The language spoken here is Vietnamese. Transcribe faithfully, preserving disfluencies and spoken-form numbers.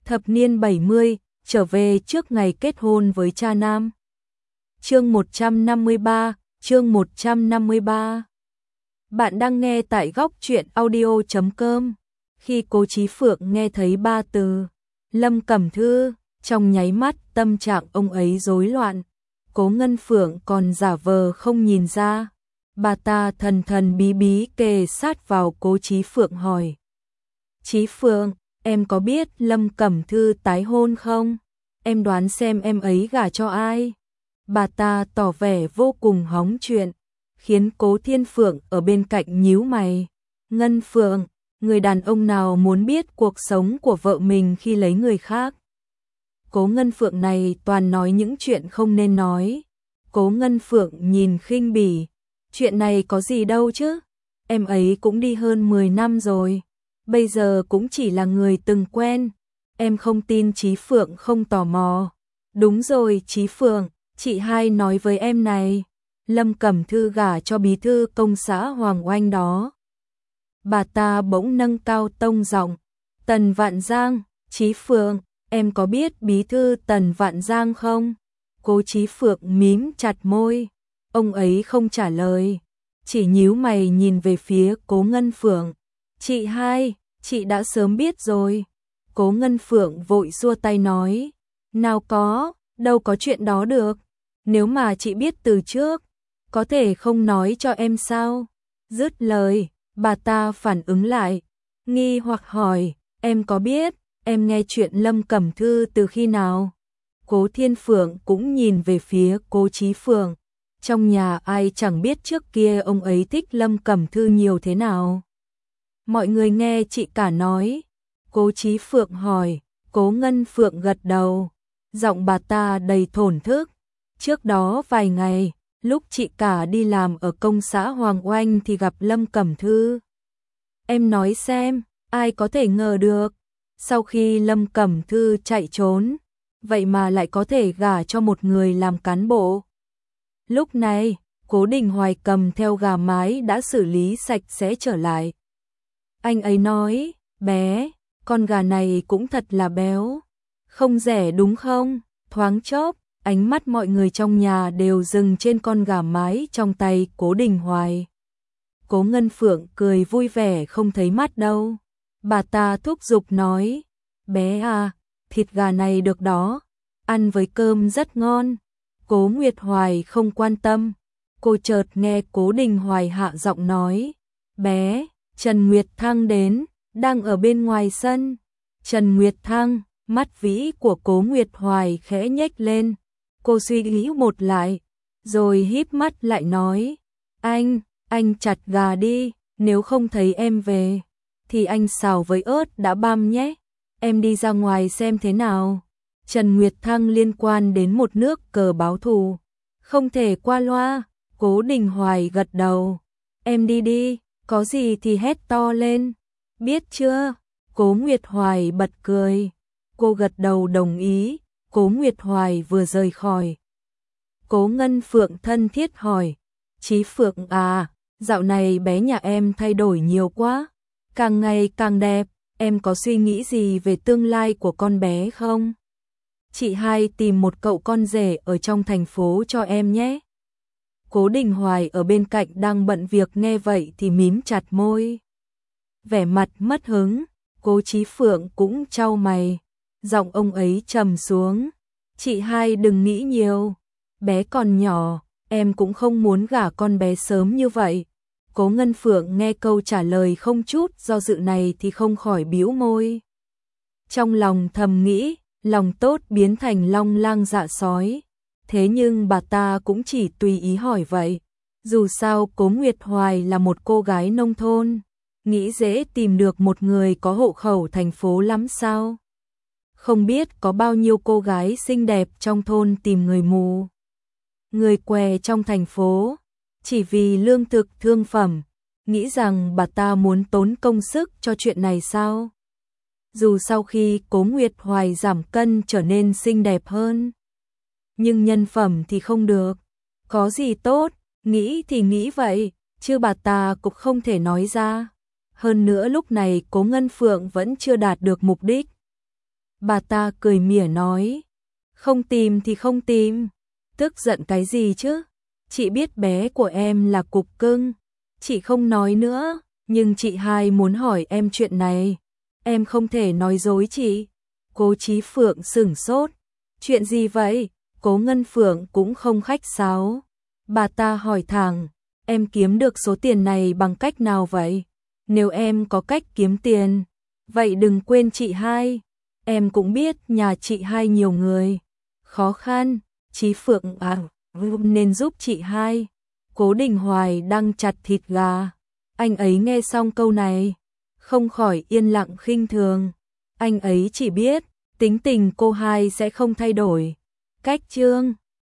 Thập niên bảy mươi, trở về trước ngày kết hôn với cha nam. Chương một trăm năm mươi ba, chương một trăm năm mươi ba. Bạn đang nghe tại góc truyện audio chấm com. Khi Cố Chí Phượng nghe thấy ba từ Lâm Cẩm Thư, trong nháy mắt tâm trạng ông ấy rối loạn. Cố Ngân Phượng còn giả vờ không nhìn ra. Bà ta thần thần bí bí kề sát vào Cố Chí Phượng hỏi: Chí Phượng, em có biết Lâm Cẩm Thư tái hôn không? Em đoán xem em ấy gả cho ai? Bà ta tỏ vẻ vô cùng hóng chuyện, khiến Cố Thiên Phượng ở bên cạnh nhíu mày. Ngân Phượng, người đàn ông nào muốn biết cuộc sống của vợ mình khi lấy người khác? Cố Ngân Phượng này toàn nói những chuyện không nên nói. Cố Ngân Phượng nhìn khinh bỉ: Chuyện này có gì đâu chứ? Em ấy cũng đi hơn mười năm rồi. Bây giờ cũng chỉ là người từng quen. Em không tin Chí Phượng không tò mò. Đúng rồi Chí Phượng, chị hai nói với em này, Lâm Cẩm Thư gả cho bí thư công xã Hoàng Oanh đó. Bà ta bỗng nâng cao tông giọng: Tần Vạn Giang, Chí Phượng, em có biết bí thư Tần Vạn Giang không? Cố Chí Phượng mím chặt môi, ông ấy không trả lời, chỉ nhíu mày nhìn về phía Cố Ngân Phượng. Chị hai, chị đã sớm biết rồi. Cố Ngân Phượng vội xua tay nói: Nào có, đâu có chuyện đó được. Nếu mà chị biết từ trước, có thể không nói cho em sao? Dứt lời, bà ta phản ứng lại, nghi hoặc hỏi: Em có biết, em nghe chuyện Lâm Cẩm Thư từ khi nào? Cố Thiên Phượng cũng nhìn về phía Cố Chí Phượng. Trong nhà ai chẳng biết trước kia ông ấy thích Lâm Cẩm Thư nhiều thế nào. Mọi người nghe chị cả nói. Cố Chí Phượng hỏi. Cố Ngân Phượng gật đầu. Giọng bà ta đầy thổn thức. Trước đó vài ngày, lúc chị cả đi làm ở công xã Hoàng Oanh thì gặp Lâm Cẩm Thư. Em nói xem, ai có thể ngờ được, sau khi Lâm Cẩm Thư chạy trốn, vậy mà lại có thể gả cho một người làm cán bộ. Lúc này, Cố Đình Hoài cầm theo gà mái đã xử lý sạch sẽ trở lại. Anh ấy nói: Bé, con gà này cũng thật là béo, không rẻ đúng không? Thoáng chốc, ánh mắt mọi người trong nhà đều dừng trên con gà mái trong tay Cố Đình Hoài. Cố Ngân Phượng cười vui vẻ không thấy mắt đâu. Bà ta thúc giục nói: Bé à, thịt gà này được đó, ăn với cơm rất ngon. Cố Nguyệt Hoài không quan tâm. Cô chợt nghe Cố Đình Hoài hạ giọng nói: Bé, Trần Nguyệt Thăng đến, đang ở bên ngoài sân. Trần Nguyệt Thăng, mắt vĩ của Cố Nguyệt Hoài khẽ nhếch lên. Cô suy nghĩ một lại, rồi híp mắt lại nói: Anh, anh chặt gà đi, nếu không thấy em về, thì anh xào với ớt đã băm nhé. Em đi ra ngoài xem thế nào. Trần Nguyệt Thăng liên quan đến một nước cờ báo thù, không thể qua loa. Cố Đình Hoài gật đầu. Em đi đi, có gì thì hét to lên. Biết chưa? Cố Nguyệt Hoài bật cười. Cô gật đầu đồng ý. Cố Nguyệt Hoài vừa rời khỏi. Cố Ngân Phượng thân thiết hỏi: Chí Phượng à, dạo này bé nhà em thay đổi nhiều quá, càng ngày càng đẹp, em có suy nghĩ gì về tương lai của con bé không? Chị hai tìm một cậu con rể ở trong thành phố cho em nhé. Cố Đình Hoài ở bên cạnh đang bận việc nghe vậy thì mím chặt môi, vẻ mặt mất hứng. Cố Chí Phượng cũng chau mày, giọng ông ấy trầm xuống: Chị hai đừng nghĩ nhiều, bé còn nhỏ, em cũng không muốn gả con bé sớm như vậy. Cố Ngân Phượng nghe câu trả lời không chút do dự này thì không khỏi bĩu môi. Trong lòng thầm nghĩ, lòng tốt biến thành long lang dạ sói. Thế nhưng bà ta cũng chỉ tùy ý hỏi vậy. Dù sao Cố Nguyệt Hoài là một cô gái nông thôn, nghĩ dễ tìm được một người có hộ khẩu thành phố lắm sao? Không biết có bao nhiêu cô gái xinh đẹp trong thôn tìm người mù, người què trong thành phố, chỉ vì lương thực thương phẩm. Nghĩ rằng bà ta muốn tốn công sức cho chuyện này sao? Dù sau khi Cố Nguyệt Hoài giảm cân trở nên xinh đẹp hơn, nhưng nhân phẩm thì không được. Có gì tốt, nghĩ thì nghĩ vậy, chứ bà ta cũng không thể nói ra. Hơn nữa lúc này Cố Ngân Phượng vẫn chưa đạt được mục đích. Bà ta cười mỉa nói, không tìm thì không tìm, tức giận cái gì chứ? Chị biết bé của em là cục cưng, chị không nói nữa, nhưng chị hai muốn hỏi em chuyện này, em không thể nói dối chị. Cố Chí Phượng sửng sốt, chuyện gì vậy? Cố Ngân Phượng cũng không khách sáo. Bà ta hỏi thẳng, em kiếm được số tiền này bằng cách nào vậy? Nếu em có cách kiếm tiền, vậy đừng quên chị hai. Em cũng biết nhà chị hai nhiều người khó khăn, Chí Phượng à, nên giúp chị hai. Cố Đình Hoài đang chặt thịt gà. Anh ấy nghe xong câu này, không khỏi yên lặng khinh thường. Anh ấy chỉ biết, tính tình cô hai sẽ không thay đổi. Cách Trương